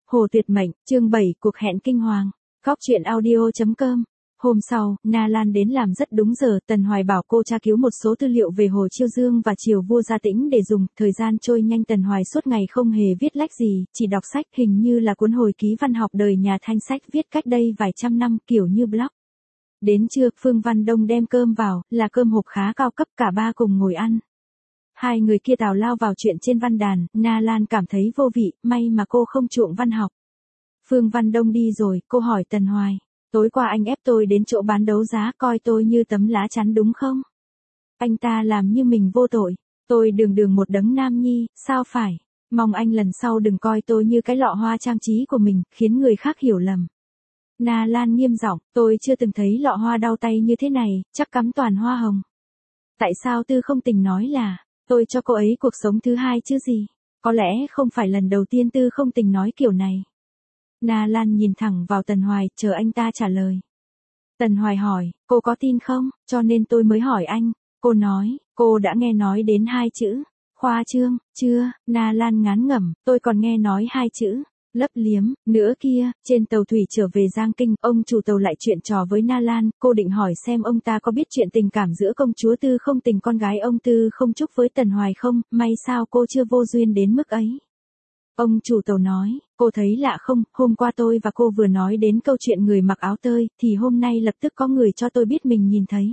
Hồ Tuyệt Mệnh, chương 7, cuộc hẹn kinh hoàng. Góc truyện audio.com. Hôm sau, Na Lan đến làm rất đúng giờ, Tần Hoài bảo cô tra cứu một số tư liệu về Hồ Chiêu Dương và triều vua Gia Tĩnh để dùng, thời gian trôi nhanh, Tần Hoài suốt ngày không hề viết lách gì, chỉ đọc sách, hình như là cuốn hồi ký văn học đời nhà Thanh, sách viết cách đây vài trăm năm, kiểu như blog. Đến trưa, Phương Văn Đông đem cơm vào, là cơm hộp khá cao cấp, cả ba cùng ngồi ăn. Hai người kia tào lao vào chuyện trên văn đàn, Na Lan cảm thấy vô vị, may mà cô không chuộng văn học. Phương Văn Đông đi rồi, cô hỏi Tần Hoài, tối qua anh ép tôi đến chỗ bán đấu giá, coi tôi như tấm lá chắn đúng không? Anh ta làm như mình vô tội, tôi đường đường một đấng nam nhi, sao phải? Mong anh lần sau đừng coi tôi như cái lọ hoa trang trí của mình, khiến người khác hiểu lầm. Na Lan nghiêm giọng, tôi chưa từng thấy lọ hoa đau tay như thế này, chắc cắm toàn hoa hồng. Tại sao Tư Không Tình nói là, tôi cho cô ấy cuộc sống thứ hai chứ gì? Có lẽ không phải lần đầu tiên Tư Không Tình nói kiểu này. Na Lan nhìn thẳng vào Tần Hoài, chờ anh ta trả lời. Tần Hoài hỏi, cô có tin không? Cho nên tôi mới hỏi anh. Cô nói, cô đã nghe nói đến hai chữ, khoa trương, chưa? Na Lan ngán ngẩm, tôi còn nghe nói hai chữ, lấp liếm, nữa kia. Trên tàu thủy trở về Giang Kinh, ông chủ tàu lại chuyện trò với Na Lan, cô định hỏi xem ông ta có biết chuyện tình cảm giữa công chúa Tư Không Tình con gái ông Tư Không Trúc với Tần Hoài không, may sao cô chưa vô duyên đến mức ấy. Ông chủ tàu nói, cô thấy lạ không, hôm qua tôi và cô vừa nói đến câu chuyện người mặc áo tơi, thì hôm nay lập tức có người cho tôi biết mình nhìn thấy.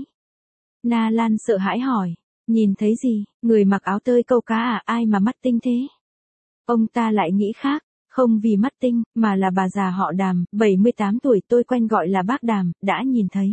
Na Lan sợ hãi hỏi, nhìn thấy gì, người mặc áo tơi câu cá à, ai mà mắt tinh thế? Ông ta lại nghĩ khác, không vì mắt tinh, mà là bà già họ Đàm, 78 tuổi, tôi quen gọi là bác Đàm, đã nhìn thấy.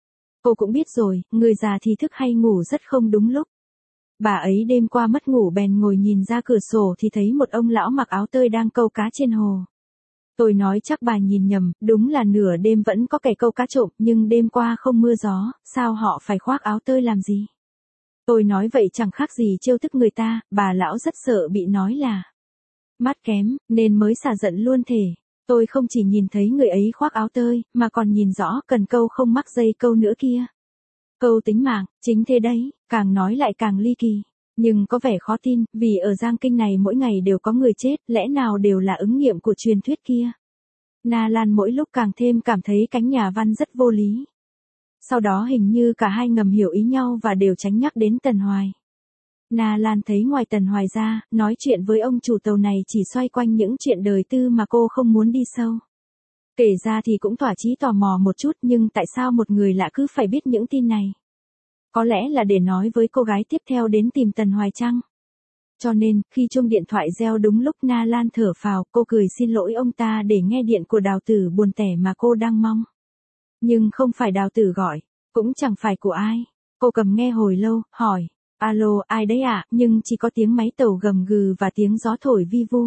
Cô cũng biết rồi, người già thì thức hay ngủ rất không đúng lúc. Bà ấy đêm qua mất ngủ bèn ngồi nhìn ra cửa sổ thì thấy một ông lão mặc áo tơi đang câu cá trên hồ. Tôi nói chắc bà nhìn nhầm, đúng là nửa đêm vẫn có kẻ câu cá trộm, nhưng đêm qua không mưa gió, sao họ phải khoác áo tơi làm gì? Tôi nói vậy chẳng khác gì trêu tức người ta, bà lão rất sợ bị nói là mắt kém, nên mới xả giận luôn thể. Tôi không chỉ nhìn thấy người ấy khoác áo tơi, mà còn nhìn rõ cần câu không mắc dây câu nữa kia. Câu tính mạng, chính thế đấy, càng nói lại càng ly kỳ. Nhưng có vẻ khó tin, vì ở Giang Kinh này mỗi ngày đều có người chết, lẽ nào đều là ứng nghiệm của truyền thuyết kia. Na Lan mỗi lúc càng thêm cảm thấy cánh nhà văn rất vô lý. Sau đó hình như cả hai ngầm hiểu ý nhau và đều tránh nhắc đến Tần Hoài. Na Lan thấy ngoài Tần Hoài ra, nói chuyện với ông chủ tàu này chỉ xoay quanh những chuyện đời tư mà cô không muốn đi sâu. Kể ra thì cũng thỏa chí tò mò một chút, nhưng tại sao một người lạ cứ phải biết những tin này? Có lẽ là để nói với cô gái tiếp theo đến tìm Tần Hoài chăng? Cho nên, khi chuông điện thoại reo đúng lúc Na Lan thở phào, cô cười xin lỗi ông ta để nghe điện của Đào Tử buồn tẻ mà cô đang mong. Nhưng không phải Đào Tử gọi, cũng chẳng phải của ai. Cô cầm nghe hồi lâu, hỏi, alo, ai đấy ạ? Nhưng chỉ có tiếng máy tàu gầm gừ và tiếng gió thổi vi vu.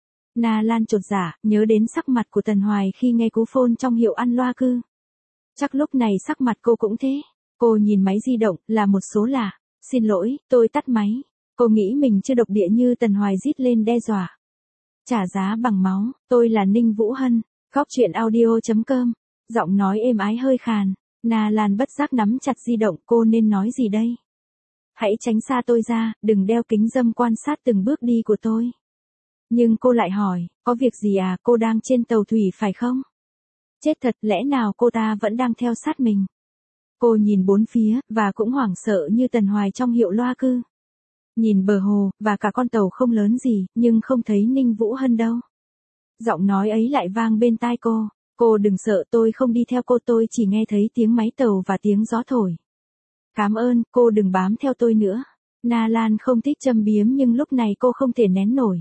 Na Lan chột dạ, nhớ đến sắc mặt của Tần Hoài khi nghe cú phone trong hiệu ăn loa cư. Chắc lúc này sắc mặt cô cũng thế. Cô nhìn máy di động, là một số lạ. Xin lỗi, tôi tắt máy. Cô nghĩ mình chưa độc địa như Tần Hoài rít lên đe dọa. Trả giá bằng máu, tôi là Ninh Vũ Hân. Góc truyện audio.com. Giọng nói êm ái hơi khàn. Na Lan bất giác nắm chặt di động, cô nên nói gì đây? Hãy tránh xa tôi ra, đừng đeo kính râm quan sát từng bước đi của tôi. Nhưng cô lại hỏi, có việc gì à, cô đang trên tàu thủy phải không? Chết thật, lẽ nào cô ta vẫn đang theo sát mình? Cô nhìn bốn phía, và cũng hoảng sợ như Tần Hoài trong hiệu loa cư. Nhìn bờ hồ, và cả con tàu không lớn gì, nhưng không thấy Ninh Vũ Hân đâu. Giọng nói ấy lại vang bên tai cô. Cô đừng sợ, tôi không đi theo cô, tôi chỉ nghe thấy tiếng máy tàu và tiếng gió thổi. Cảm ơn, cô đừng bám theo tôi nữa. Na Lan không thích châm biếm nhưng lúc này cô không thể nén nổi.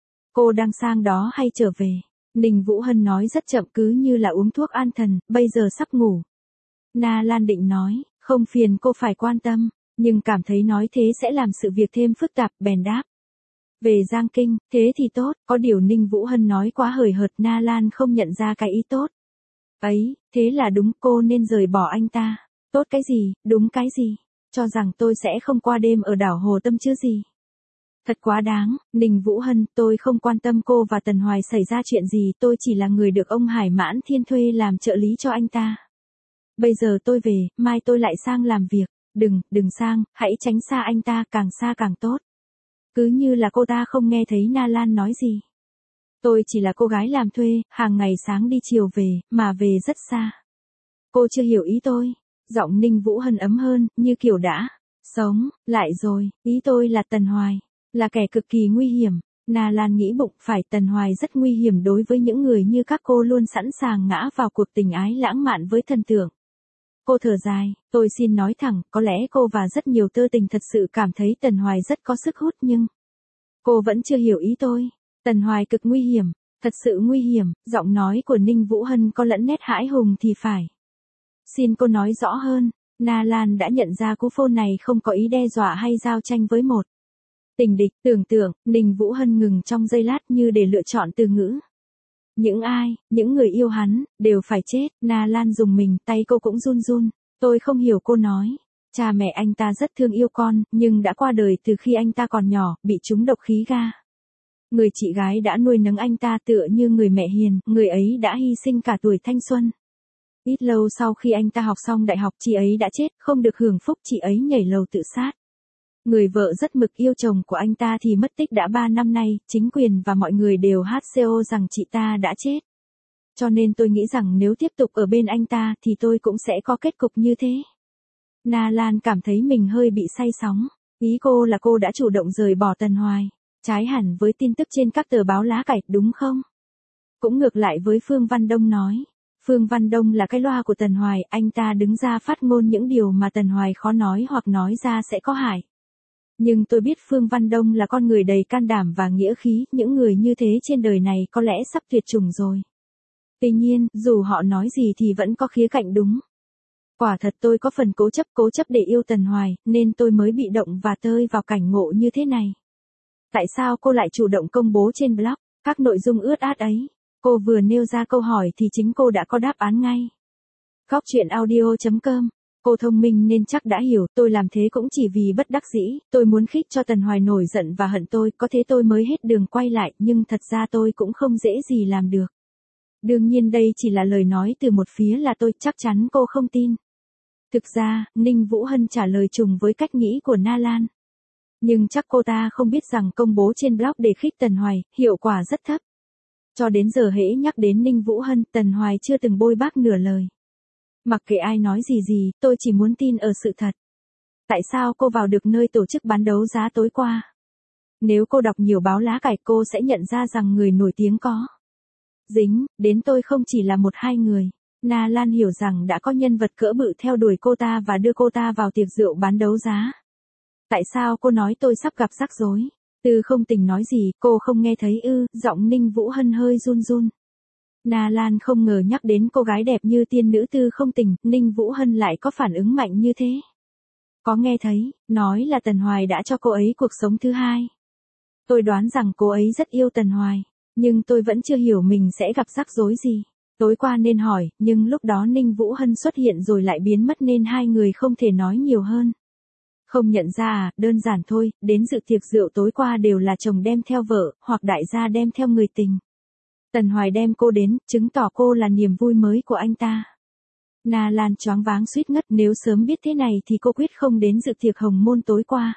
Cô đang sang đó hay trở về? Ninh Vũ Hân nói rất chậm, cứ như là uống thuốc an thần, bây giờ sắp ngủ. Na Lan định nói, không phiền cô phải quan tâm, nhưng cảm thấy nói thế sẽ làm sự việc thêm phức tạp, bèn đáp. Về Giang Kinh, thế thì tốt, có điều Ninh Vũ Hân nói quá hời hợt, Na Lan không nhận ra cái ý tốt. Ấy, thế là đúng, cô nên rời bỏ anh ta. Tốt cái gì, đúng cái gì? Cho rằng tôi sẽ không qua đêm ở đảo Hồ Tâm chứ gì? Thật quá đáng, Ninh Vũ Hân, tôi không quan tâm cô và Tần Hoài xảy ra chuyện gì, tôi chỉ là người được ông Hải Mãn Thiên thuê làm trợ lý cho anh ta. Bây giờ tôi về, mai tôi lại sang làm việc. Đừng sang, hãy tránh xa anh ta, càng xa càng tốt. Cứ như là cô ta không nghe thấy Na Lan nói gì. Tôi chỉ là cô gái làm thuê, hàng ngày sáng đi chiều về, mà về rất xa. Cô chưa hiểu ý tôi. Giọng Ninh Vũ Hân ấm hơn, như kiểu đã sống lại rồi. Ý tôi là Tần Hoài là kẻ cực kỳ nguy hiểm. Na Lan nghĩ bụng, phải, Tần Hoài rất nguy hiểm đối với những người như các cô luôn sẵn sàng ngã vào cuộc tình ái lãng mạn với thần tượng. Cô thở dài, tôi xin nói thẳng, có lẽ cô và rất nhiều tơ tình thật sự cảm thấy Tần Hoài rất có sức hút nhưng cô vẫn chưa hiểu ý tôi. Tần Hoài cực nguy hiểm, thật sự nguy hiểm. Giọng nói của Ninh Vũ Hân có lẫn nét hãi hùng thì phải. Xin cô nói rõ hơn. Na Lan đã nhận ra cú phone này không có ý đe dọa hay giao tranh với một tình địch. Tưởng tượng, Ninh Vũ Hân ngừng trong giây lát như để lựa chọn từ ngữ. Những người yêu hắn, đều phải chết. Na Lan dùng mình, tay cô cũng run run. Tôi không hiểu, cô nói. Cha mẹ anh ta rất thương yêu con, nhưng đã qua đời từ khi anh ta còn nhỏ, bị trúng độc khí ga. Người chị gái đã nuôi nấng anh ta tựa như người mẹ hiền, người ấy đã hy sinh cả tuổi thanh xuân. Ít lâu sau khi anh ta học xong đại học, chị ấy đã chết, không được hưởng phúc, chị ấy nhảy lầu tự sát. Người vợ rất mực yêu chồng của anh ta thì mất tích đã 3 năm nay, chính quyền và mọi người đều HCO rằng chị ta đã chết. Cho nên tôi nghĩ rằng nếu tiếp tục ở bên anh ta thì tôi cũng sẽ có kết cục như thế. Na Lan cảm thấy mình hơi bị say sóng. Ý cô là cô đã chủ động rời bỏ Tần Hoài. Trái hẳn với tin tức trên các tờ báo lá cải, đúng không? Cũng ngược lại với Phương Văn Đông nói. Phương Văn Đông là cái loa của Tần Hoài, anh ta đứng ra phát ngôn những điều mà Tần Hoài khó nói hoặc nói ra sẽ có hại. Nhưng tôi biết Phương Văn Đông là con người đầy can đảm và nghĩa khí, những người như thế trên đời này có lẽ sắp tuyệt chủng rồi. Tuy nhiên, dù họ nói gì thì vẫn có khía cạnh đúng. Quả thật tôi có phần cố chấp để yêu Tần Hoài, nên tôi mới bị động và tơi vào cảnh ngộ như thế này. Tại sao cô lại chủ động công bố trên blog các nội dung ướt át ấy? Cô vừa nêu ra câu hỏi thì chính cô đã có đáp án ngay. Góc chuyện audio.com. Cô thông minh nên chắc đã hiểu, tôi làm thế cũng chỉ vì bất đắc dĩ, tôi muốn khích cho Tần Hoài nổi giận và hận tôi, có thế tôi mới hết đường quay lại, nhưng thật ra tôi cũng không dễ gì làm được. Đương nhiên đây chỉ là lời nói từ một phía, là tôi, chắc chắn cô không tin. Thực ra, Ninh Vũ Hân trả lời trùng với cách nghĩ của Na Lan. Nhưng chắc cô ta không biết rằng công bố trên blog để khích Tần Hoài, hiệu quả rất thấp. Cho đến giờ hễ nhắc đến Ninh Vũ Hân, Tần Hoài chưa từng bôi bác nửa lời. Mặc kệ ai nói gì, tôi chỉ muốn tin ở sự thật. Tại sao cô vào được nơi tổ chức bán đấu giá tối qua? Nếu cô đọc nhiều báo lá cải, cô sẽ nhận ra rằng người nổi tiếng có dính đến tôi không chỉ là một hai người. Na Lan hiểu rằng đã có nhân vật cỡ bự theo đuổi cô ta và đưa cô ta vào tiệc rượu bán đấu giá. Tại sao cô nói tôi sắp gặp rắc rối? Tư Không Tình nói gì, cô không nghe thấy ư? Giọng Ninh Vũ Hân hơi run run. Na Lan không ngờ nhắc đến cô gái đẹp như tiên nữ Tư Không Tình, Ninh Vũ Hân lại có phản ứng mạnh như thế. Có nghe thấy, nói là Tần Hoài đã cho cô ấy cuộc sống thứ hai. Tôi đoán rằng cô ấy rất yêu Tần Hoài, nhưng tôi vẫn chưa hiểu mình sẽ gặp rắc rối gì. Tối qua nên hỏi, nhưng lúc đó Ninh Vũ Hân xuất hiện rồi lại biến mất nên hai người không thể nói nhiều hơn. Không nhận ra à, đơn giản thôi, đến dự tiệc rượu tối qua đều là chồng đem theo vợ, hoặc đại gia đem theo người tình. Tần Hoài đem cô đến, chứng tỏ cô là niềm vui mới của anh ta. Na Lan choáng váng suýt ngất, nếu sớm biết thế này thì cô quyết không đến dự tiệc hồng môn tối qua.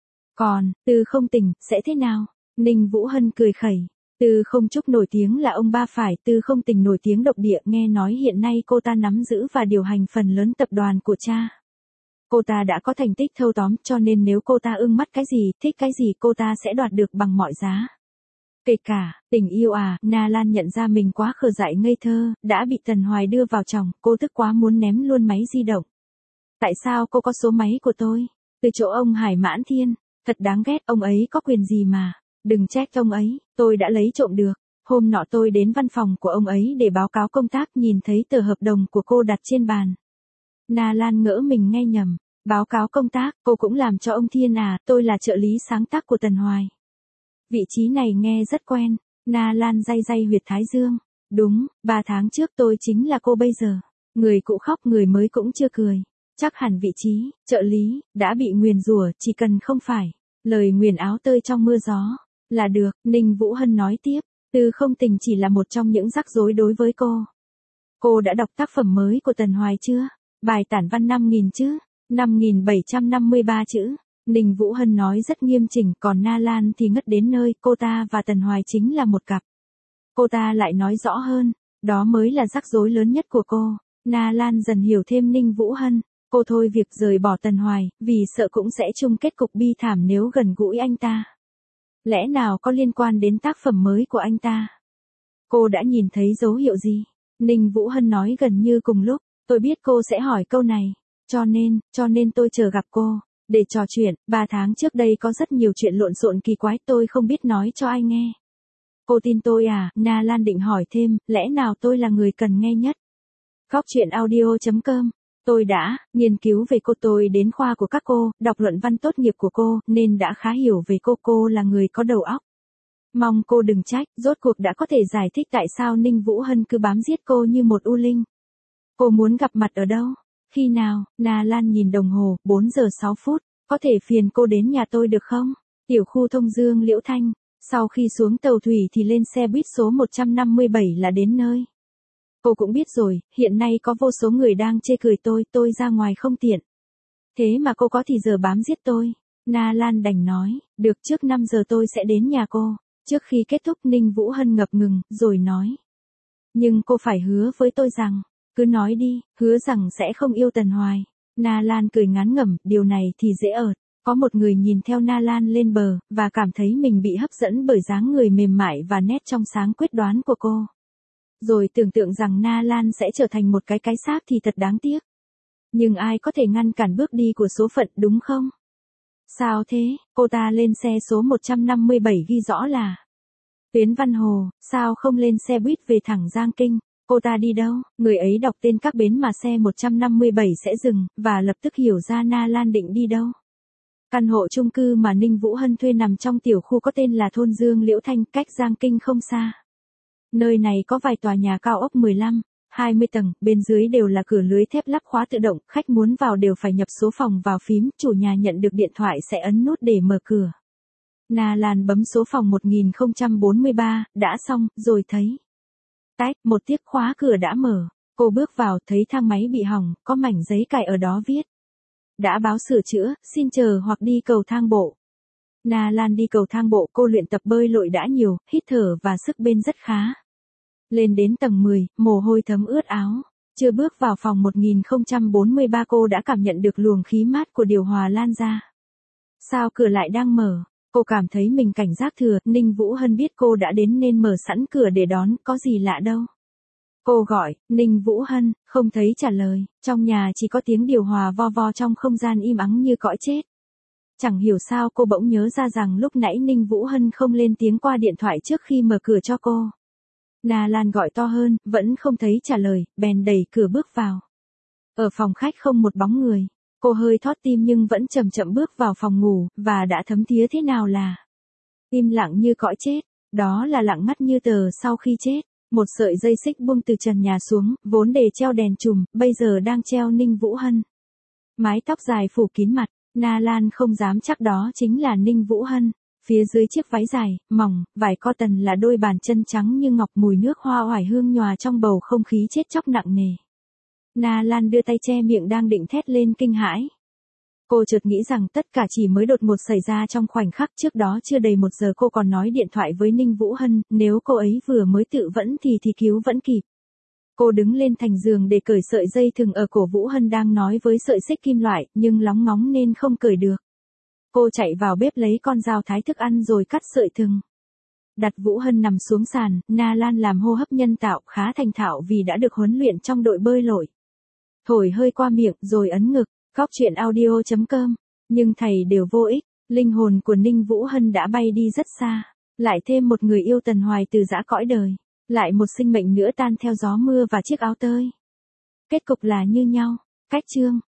Còn, Tư Không Tình, sẽ thế nào? Ninh Vũ Hân cười khẩy. Tư Không Trúc nổi tiếng là ông ba phải, Tư Không Tình nổi tiếng độc địa, nghe nói hiện nay cô ta nắm giữ và điều hành phần lớn tập đoàn của cha. Cô ta đã có thành tích thâu tóm, cho nên nếu cô ta ưng mắt cái gì, thích cái gì cô ta sẽ đoạt được bằng mọi giá. Kể cả, tình yêu à, Na Lan nhận ra mình quá khờ dại ngây thơ, đã bị Tần Hoài đưa vào chồng, cô tức quá muốn ném luôn máy di động. Tại sao cô có số máy của tôi? Từ chỗ ông Hải Mãn Thiên, thật đáng ghét, ông ấy có quyền gì mà. Đừng trách ông ấy, tôi đã lấy trộm được. Hôm nọ tôi đến văn phòng của ông ấy để báo cáo công tác, nhìn thấy tờ hợp đồng của cô đặt trên bàn. Na Lan ngỡ mình nghe nhầm. Báo cáo công tác, cô cũng làm cho ông Thiên à? Tôi là trợ lý sáng tác của Tần Hoài. Vị trí này nghe rất quen. Na Lan day day huyệt thái dương. Đúng, 3 tháng trước tôi chính là cô bây giờ. Người cũ khóc người mới cũng chưa cười. Chắc hẳn vị trí, trợ lý, đã bị nguyền rủa, chỉ cần không phải lời nguyền áo tơi trong mưa gió là được. Ninh Vũ Hân nói tiếp, Tư Không Tình chỉ là một trong những rắc rối đối với cô. Cô đã đọc tác phẩm mới của Tần Hoài chưa? Bài tản văn 5.000 chứ? 5.753 chữ. Ninh Vũ Hân nói rất nghiêm chỉnh, còn Na Lan thì ngất đến nơi, cô ta và Tần Hoài chính là một cặp. Cô ta lại nói rõ hơn, đó mới là rắc rối lớn nhất của cô. Na Lan dần hiểu thêm Ninh Vũ Hân, cô thôi việc rời bỏ Tần Hoài, vì sợ cũng sẽ chung kết cục bi thảm nếu gần gũi anh ta. Lẽ nào có liên quan đến tác phẩm mới của anh ta? Cô đã nhìn thấy dấu hiệu gì? Ninh Vũ Hân nói gần như cùng lúc, tôi biết cô sẽ hỏi câu này, cho nên tôi chờ gặp cô, để trò chuyện. 3 tháng trước đây có rất nhiều chuyện lộn xộn kỳ quái tôi không biết nói cho ai nghe. Cô tin tôi à? Na Lan định hỏi thêm, lẽ nào tôi là người cần nghe nhất? Góc chuyện audio.com. Tôi đã nghiên cứu về tôi đến khoa của các cô, đọc luận văn tốt nghiệp của cô, nên đã khá hiểu về cô là người có đầu óc. Mong cô đừng trách, rốt cuộc đã có thể giải thích tại sao Ninh Vũ Hân cứ bám giết cô như một u linh. Cô muốn gặp mặt ở đâu? Khi nào? Na Lan nhìn đồng hồ, 4 giờ 6 phút, có thể phiền cô đến nhà tôi được không? Tiểu khu Thông Dương Liễu Thanh. Sau khi xuống tàu thủy thì lên xe buýt số 157 là đến nơi. Cô cũng biết rồi, hiện nay có vô số người đang chê cười tôi ra ngoài không tiện. Thế mà cô có thì giờ bám giết tôi. Na Lan đành nói, được trước 5 giờ tôi sẽ đến nhà cô. Trước khi kết thúc Ninh Vũ Hân ngập ngừng, rồi nói. Nhưng cô phải hứa với tôi rằng, cứ nói đi, hứa rằng sẽ không yêu Tần Hoài. Na Lan cười ngán ngẩm, điều này thì dễ ợt. Có một người nhìn theo Na Lan lên bờ, và cảm thấy mình bị hấp dẫn bởi dáng người mềm mại và nét trong sáng quyết đoán của cô. Rồi tưởng tượng rằng Na Lan sẽ trở thành một cái sáp thì thật đáng tiếc. Nhưng ai có thể ngăn cản bước đi của số phận đúng không? Sao thế? Cô ta lên xe số 157 ghi rõ là Tuyến Văn Hồ, sao không lên xe buýt về thẳng Giang Kinh? Cô ta đi đâu? Người ấy đọc tên các bến mà xe 157 sẽ dừng, và lập tức hiểu ra Na Lan định đi đâu. Căn hộ chung cư mà Ninh Vũ Hân thuê nằm trong tiểu khu có tên là thôn Dương Liễu Thanh, cách Giang Kinh không xa. Nơi này có vài tòa nhà cao ốc 15, 20 tầng, bên dưới đều là cửa lưới thép lắp khóa tự động, khách muốn vào đều phải nhập số phòng vào phím, chủ nhà nhận được điện thoại sẽ ấn nút để mở cửa. Na Lan bấm số phòng 1043, đã xong, rồi thấy. Tách, một chiếc khóa cửa đã mở. Cô bước vào, thấy thang máy bị hỏng, có mảnh giấy cài ở đó viết. Đã báo sửa chữa, xin chờ hoặc đi cầu thang bộ. Na Lan đi cầu thang bộ, cô luyện tập bơi lội đã nhiều, hít thở và sức bền rất khá. Lên đến tầng 10, mồ hôi thấm ướt áo. Chưa bước vào phòng 1043 cô đã cảm nhận được luồng khí mát của điều hòa lan ra. Sao cửa lại đang mở? Cô cảm thấy mình cảnh giác thừa, Ninh Vũ Hân biết cô đã đến nên mở sẵn cửa để đón, có gì lạ đâu. Cô gọi, Ninh Vũ Hân, không thấy trả lời, trong nhà chỉ có tiếng điều hòa vo vo trong không gian im ắng như cõi chết. Chẳng hiểu sao cô bỗng nhớ ra rằng lúc nãy Ninh Vũ Hân không lên tiếng qua điện thoại trước khi mở cửa cho cô. Na Lan gọi to hơn, vẫn không thấy trả lời, bèn đẩy cửa bước vào. Ở phòng khách không một bóng người. Cô hơi thót tim nhưng vẫn chậm chậm bước vào phòng ngủ, và đã thấm thía thế nào là im lặng như cõi chết, đó là lặng ngắt như tờ sau khi chết. Một sợi dây xích buông từ trần nhà xuống, vốn để treo đèn chùm, bây giờ đang treo Ninh Vũ Hân. Mái tóc dài phủ kín mặt, Na Lan không dám chắc đó chính là Ninh Vũ Hân. Phía dưới chiếc váy dài, mỏng, vải cotton là đôi bàn chân trắng như ngọc, mùi nước hoa oải hương nhòa trong bầu không khí chết chóc nặng nề. Na Lan đưa tay che miệng đang định thét lên kinh hãi. Cô chợt nghĩ rằng tất cả chỉ mới đột ngột xảy ra trong khoảnh khắc, trước đó chưa đầy 1 giờ cô còn nói điện thoại với Ninh Vũ Hân, nếu cô ấy vừa mới tự vẫn thì cứu vẫn kịp. Cô đứng lên thành giường để cởi sợi dây thừng ở cổ Vũ Hân đang nói với sợi xích kim loại, nhưng lóng ngóng nên không cởi được. Cô chạy vào bếp lấy con dao thái thức ăn rồi cắt sợi thừng. Đặt Vũ Hân nằm xuống sàn, Na Lan làm hô hấp nhân tạo khá thành thạo vì đã được huấn luyện trong đội bơi lội. Thổi hơi qua miệng rồi ấn ngực. Góc chuyện audio.com. Nhưng thầy đều vô ích, linh hồn của Ninh Vũ Hân đã bay đi rất xa. Lại thêm một người yêu Tần Hoài từ giã cõi đời. Lại một sinh mệnh nữa tan theo gió mưa và chiếc áo tơi. Kết cục là như nhau. Cách chương.